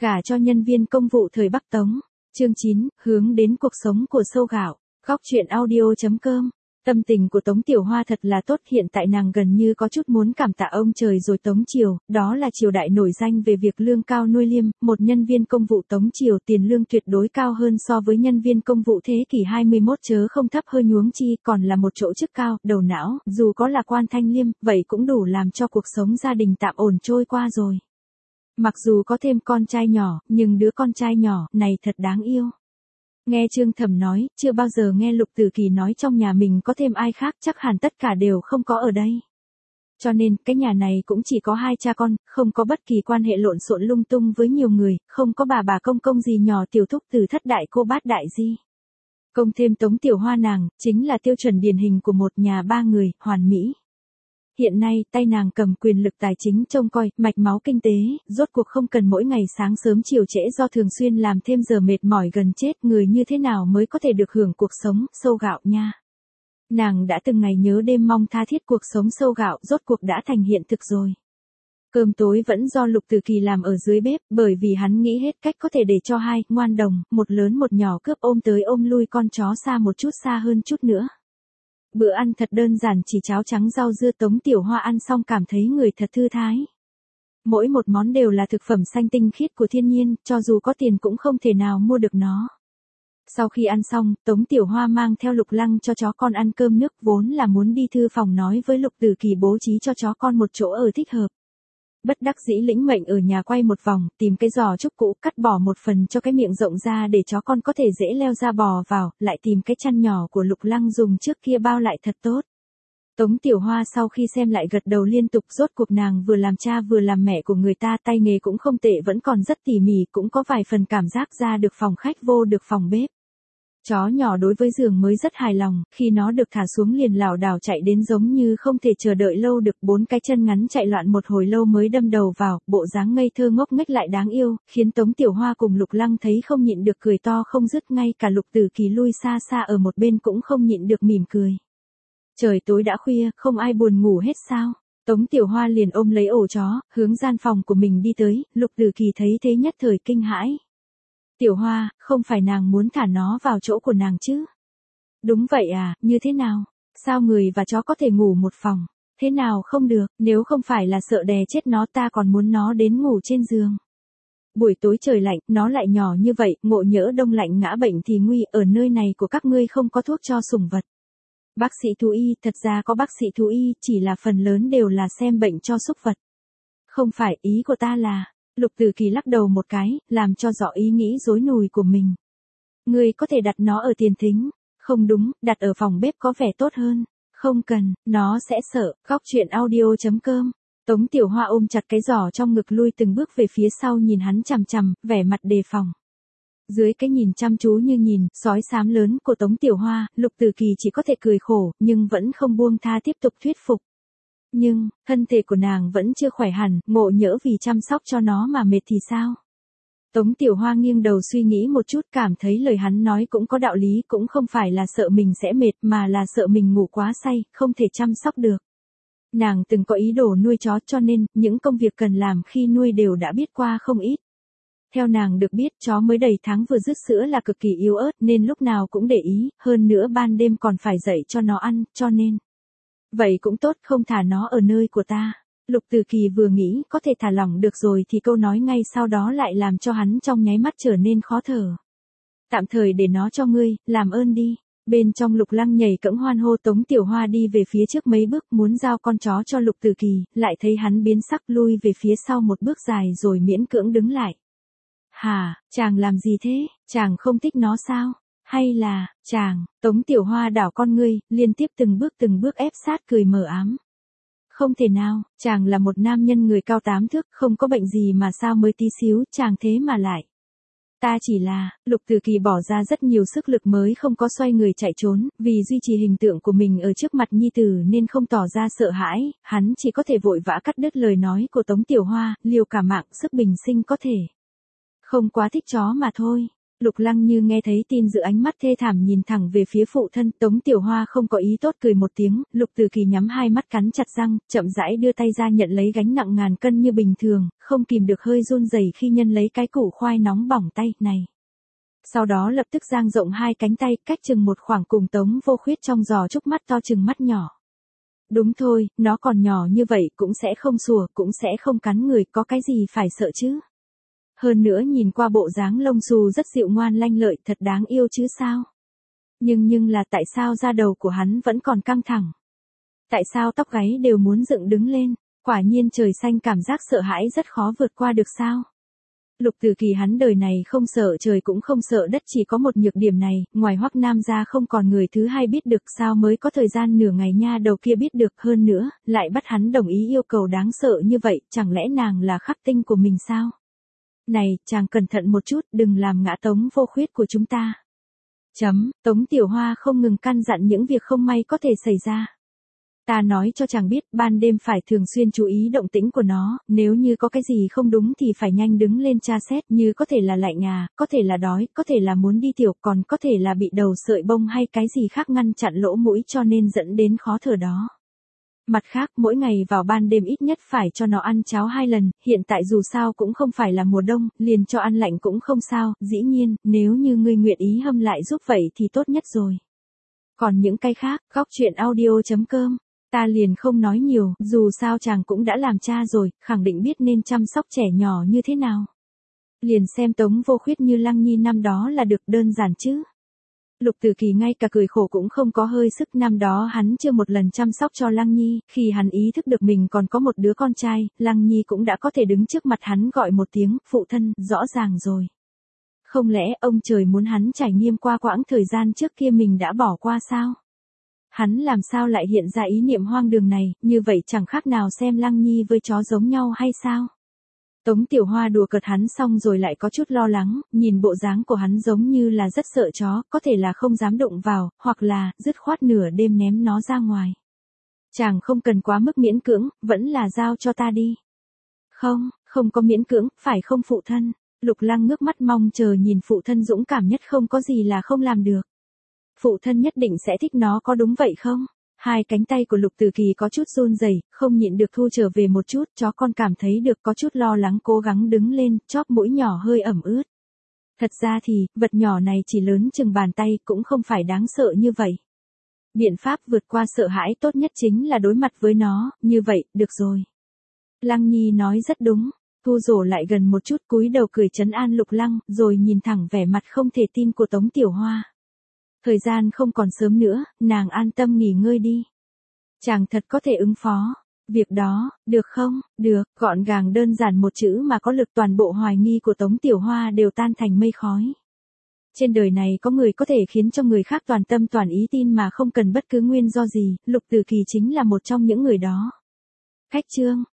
Gả cho nhân viên công vụ thời Bắc Tống. Chương 9, hướng đến cuộc sống của sâu gạo. Góc truyện audio.com. Tâm tình của Tống Tiểu Hoa thật là tốt, hiện tại nàng gần như có chút muốn cảm tạ ông trời rồi. Tống Triều, đó là triều đại nổi danh về việc lương cao nuôi liêm, một nhân viên công vụ Tống Triều tiền lương tuyệt đối cao hơn so với nhân viên công vụ thế kỷ 21 chớ không thấp hơi nhuống chi, còn là một chỗ chức cao, đầu não, dù có là quan thanh liêm, vậy cũng đủ làm cho cuộc sống gia đình tạm ổn trôi qua rồi. Mặc dù có thêm con trai nhỏ, nhưng đứa con trai nhỏ này thật đáng yêu. Nghe Trương Thẩm nói, chưa bao giờ nghe Lục Tử Kỳ nói trong nhà mình có thêm ai khác, chắc hẳn tất cả đều không có ở đây. Cho nên, cái nhà này cũng chỉ có hai cha con, không có bất kỳ quan hệ lộn xộn lung tung với nhiều người, không có bà công công gì nhỏ tiểu thúc từ thất đại cô bát đại gì. Công thêm Tống Tiểu Hoa nàng, chính là tiêu chuẩn điển hình của một nhà ba người, hoàn mỹ. Hiện nay, tay nàng cầm quyền lực tài chính trông coi, mạch máu kinh tế, rốt cuộc không cần mỗi ngày sáng sớm chiều trễ do thường xuyên làm thêm giờ mệt mỏi gần chết, người như thế nào mới có thể được hưởng cuộc sống, sâu gạo nha. Nàng đã từng ngày nhớ đêm mong tha thiết cuộc sống sâu gạo, rốt cuộc đã thành hiện thực rồi. Cơm tối vẫn do Lục Tử Kỳ làm ở dưới bếp, bởi vì hắn nghĩ hết cách có thể để cho hai, ngoan đồng, một lớn một nhỏ cướp ôm tới ôm lui con chó xa một chút, xa hơn chút nữa. Bữa ăn thật đơn giản, chỉ cháo trắng rau dưa. Tống Tiểu Hoa ăn xong cảm thấy người thật thư thái. Mỗi một món đều là thực phẩm xanh tinh khiết của thiên nhiên, cho dù có tiền cũng không thể nào mua được nó. Sau khi ăn xong, Tống Tiểu Hoa mang theo Lục Lăng cho chó con ăn cơm nước, vốn là muốn đi thư phòng nói với Lục Tử Kỳ bố trí cho chó con một chỗ ở thích hợp. Bất đắc dĩ lĩnh mệnh ở nhà quay một vòng, tìm cái giò trúc cũ, cắt bỏ một phần cho cái miệng rộng ra để chó con có thể dễ leo ra bò vào, lại tìm cái chăn nhỏ của Lục Lăng dùng trước kia bao lại thật tốt. Tống Tiểu Hoa sau khi xem lại gật đầu liên tục, rốt cuộc nàng vừa làm cha vừa làm mẹ của người ta, tay nghề cũng không tệ, vẫn còn rất tỉ mỉ, cũng có vài phần cảm giác ra được phòng khách vô được phòng bếp. Chó nhỏ đối với giường mới rất hài lòng, khi nó được thả xuống liền lảo đảo chạy đến giống như không thể chờ đợi lâu được, bốn cái chân ngắn chạy loạn một hồi lâu mới đâm đầu vào, bộ dáng ngây thơ ngốc nghếch lại đáng yêu, khiến Tống Tiểu Hoa cùng Lục Lăng thấy không nhịn được cười to không dứt, ngay cả Lục Tử Kỳ lui xa xa ở một bên cũng không nhịn được mỉm cười. Trời tối đã khuya, không ai buồn ngủ hết sao? Tống Tiểu Hoa liền ôm lấy ổ chó, hướng gian phòng của mình đi tới, Lục Tử Kỳ thấy thế nhất thời kinh hãi. Tiểu Hoa, không phải nàng muốn thả nó vào chỗ của nàng chứ? Đúng vậy à, như thế nào? Sao người và chó có thể ngủ một phòng? Thế nào không được, nếu không phải là sợ đè chết nó ta còn muốn nó đến ngủ trên giường. Buổi tối trời lạnh, nó lại nhỏ như vậy, ngộ nhỡ đông lạnh ngã bệnh thì nguy, ở nơi này của các ngươi không có thuốc cho sủng vật. Bác sĩ thú y, thật ra có bác sĩ thú y, chỉ là phần lớn đều là xem bệnh cho súc vật. Không phải, ý của ta là... Lục Tử Kỳ lắc đầu một cái, làm cho rõ ý nghĩ rối nùi của mình. Ngươi có thể đặt nó ở tiền thính. Không đúng, đặt ở phòng bếp có vẻ tốt hơn. Không cần, nó sẽ sợ. Góc truyện audio.com. Tống Tiểu Hoa ôm chặt cái giỏ trong ngực lui từng bước về phía sau, nhìn hắn chằm chằm, vẻ mặt đề phòng. Dưới cái nhìn chăm chú như nhìn sói xám lớn của Tống Tiểu Hoa, Lục Tử Kỳ chỉ có thể cười khổ, nhưng vẫn không buông tha tiếp tục thuyết phục. Nhưng, thân thể của nàng vẫn chưa khỏe hẳn, ngộ nhỡ vì chăm sóc cho nó mà mệt thì sao? Tống Tiểu Hoa nghiêng đầu suy nghĩ một chút, cảm thấy lời hắn nói cũng có đạo lý, cũng không phải là sợ mình sẽ mệt mà là sợ mình ngủ quá say, không thể chăm sóc được. Nàng từng có ý đồ nuôi chó cho nên, những công việc cần làm khi nuôi đều đã biết qua không ít. Theo nàng được biết, chó mới đầy tháng vừa dứt sữa là cực kỳ yếu ớt nên lúc nào cũng để ý, hơn nữa ban đêm còn phải dậy cho nó ăn, cho nên... Vậy cũng tốt, không thả nó ở nơi của ta. Lục Tử Kỳ vừa nghĩ có thể thả lỏng được rồi thì câu nói ngay sau đó lại làm cho hắn trong nháy mắt trở nên khó thở. Tạm thời để nó cho ngươi, làm ơn đi. Bên trong Lục Lăng nhảy cẫng hoan hô. Tống Tiểu Hoa đi về phía trước mấy bước muốn giao con chó cho Lục Tử Kỳ, lại thấy hắn biến sắc lui về phía sau một bước dài rồi miễn cưỡng đứng lại. Hả, chàng làm gì thế, chàng không thích nó sao? Hay là, chàng, Tống Tiểu Hoa đảo con ngươi, liên tiếp từng bước ép sát cười mờ ám. Không thể nào, chàng là một nam nhân người cao 8 thước, không có bệnh gì mà sao mới tí xíu, chàng thế mà lại. Ta chỉ là, Lục Tử Kỳ bỏ ra rất nhiều sức lực mới không có xoay người chạy trốn, vì duy trì hình tượng của mình ở trước mặt nhi tử nên không tỏ ra sợ hãi, hắn chỉ có thể vội vã cắt đứt lời nói của Tống Tiểu Hoa, liều cả mạng sức bình sinh có thể. Không quá thích chó mà thôi. Lục Lăng Như nghe thấy tin dự ánh mắt thê thảm nhìn thẳng về phía phụ thân, Tống Tiểu Hoa không có ý tốt cười một tiếng, Lục Từ Kỳ nhắm hai mắt cắn chặt răng, chậm rãi đưa tay ra nhận lấy gánh nặng ngàn cân như bình thường, không kìm được hơi run rẩy khi nhân lấy cái củ khoai nóng bỏng tay này. Sau đó lập tức dang rộng hai cánh tay, cách chừng một khoảng cùng Tống Vô Khuyết trong giò trúc mắt to chừng mắt nhỏ. Đúng thôi, nó còn nhỏ như vậy cũng sẽ không sủa, cũng sẽ không cắn người, có cái gì phải sợ chứ. Hơn nữa nhìn qua bộ dáng lông xù rất dịu ngoan lanh lợi, thật đáng yêu chứ sao. Nhưng là tại sao da đầu của hắn vẫn còn căng thẳng? Tại sao tóc gáy đều muốn dựng đứng lên? Quả nhiên trời xanh, cảm giác sợ hãi rất khó vượt qua được sao? Lục Từ Kỳ hắn đời này không sợ trời cũng không sợ đất, chỉ có một nhược điểm này, ngoài Hoắc Nam ra không còn người thứ hai biết được, sao mới có thời gian nửa ngày nha đầu kia biết được, hơn nữa, lại bắt hắn đồng ý yêu cầu đáng sợ như vậy, chẳng lẽ nàng là khắc tinh của mình sao? Này, chàng cẩn thận một chút, đừng làm ngã Tống Vô Khuyết của chúng ta. Tống Tiểu Hoa không ngừng căn dặn những việc không may có thể xảy ra. Ta nói cho chàng biết, ban đêm phải thường xuyên chú ý động tĩnh của nó, nếu như có cái gì không đúng thì phải nhanh đứng lên tra xét, như có thể là lạnh có thể là đói, có thể là muốn đi tiểu, còn có thể là bị đầu sợi bông hay cái gì khác ngăn chặn lỗ mũi cho nên dẫn đến khó thở đó. Mặt khác, mỗi ngày vào ban đêm ít nhất phải cho nó ăn cháo 2 lần, hiện tại dù sao cũng không phải là mùa đông, liền cho ăn lạnh cũng không sao, dĩ nhiên, nếu như ngươi nguyện ý hâm lại giúp vậy thì tốt nhất rồi. Còn những cái khác, góc truyện audio.com, ta liền không nói nhiều, dù sao chàng cũng đã làm cha rồi, khẳng định biết nên chăm sóc trẻ nhỏ như thế nào. Liền xem Tống Vô Khuyết như Lăng Nhi năm đó là được, đơn giản chứ. Lục Từ Kỳ ngay cả cười khổ cũng không có hơi sức, năm đó hắn chưa một lần chăm sóc cho Lăng Nhi, khi hắn ý thức được mình còn có một đứa con trai, Lăng Nhi cũng đã có thể đứng trước mặt hắn gọi một tiếng, phụ thân, rõ ràng rồi. Không lẽ ông trời muốn hắn trải nghiệm qua quãng thời gian trước kia mình đã bỏ qua sao? Hắn làm sao lại hiện ra ý niệm hoang đường này, như vậy chẳng khác nào xem Lăng Nhi với chó giống nhau hay sao? Tống Tiểu Hoa đùa cợt hắn xong rồi lại có chút lo lắng, nhìn bộ dáng của hắn giống như là rất sợ chó, có thể là không dám đụng vào, hoặc là, dứt khoát nửa đêm ném nó ra ngoài. Chàng không cần quá mức miễn cưỡng, vẫn là giao cho ta đi. Không có miễn cưỡng, phải không phụ thân? Lục Lăng ngước mắt mong chờ nhìn phụ thân dũng cảm nhất, không có gì là không làm được. Phụ thân nhất định sẽ thích nó, có đúng vậy không? Hai cánh tay của Lục Từ Kỳ có chút run rẩy, không nhịn được thu trở về một chút, chó con cảm thấy được có chút lo lắng cố gắng đứng lên, chóp mũi nhỏ hơi ẩm ướt. Thật ra thì, vật nhỏ này chỉ lớn chừng bàn tay, cũng không phải đáng sợ như vậy. Biện pháp vượt qua sợ hãi tốt nhất chính là đối mặt với nó, như vậy, được rồi. Lăng Nhi nói rất đúng, thu rổ lại gần một chút cúi đầu cười trấn an Lục Lăng, rồi nhìn thẳng vẻ mặt không thể tin của Tống Tiểu Hoa. Thời gian không còn sớm nữa, nàng an tâm nghỉ ngơi đi. Chàng thật có thể ứng phó. Việc đó, được không? Được, gọn gàng đơn giản một chữ mà có lực, toàn bộ hoài nghi của Tống Tiểu Hoa đều tan thành mây khói. Trên đời này có người có thể khiến cho người khác toàn tâm toàn ý tin mà không cần bất cứ nguyên do gì, Lục Từ Kỳ chính là một trong những người đó. Khách chương.